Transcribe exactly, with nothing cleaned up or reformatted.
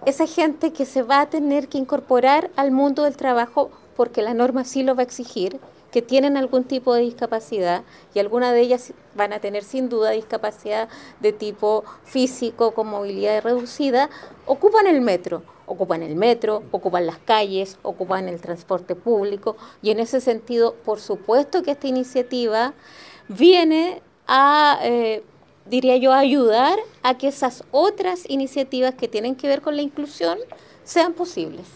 esa gente que se va a tener que incorporar al mundo del trabajo porque la norma sí lo va a exigir, que tienen algún tipo de discapacidad y algunas de ellas van a tener sin duda discapacidad de tipo físico con movilidad reducida, ocupan el metro, ocupan el metro, ocupan las calles, ocupan el transporte público y en ese sentido, por supuesto que esta iniciativa viene a, eh, diría yo, a ayudar a que esas otras iniciativas que tienen que ver con la inclusión sean posibles.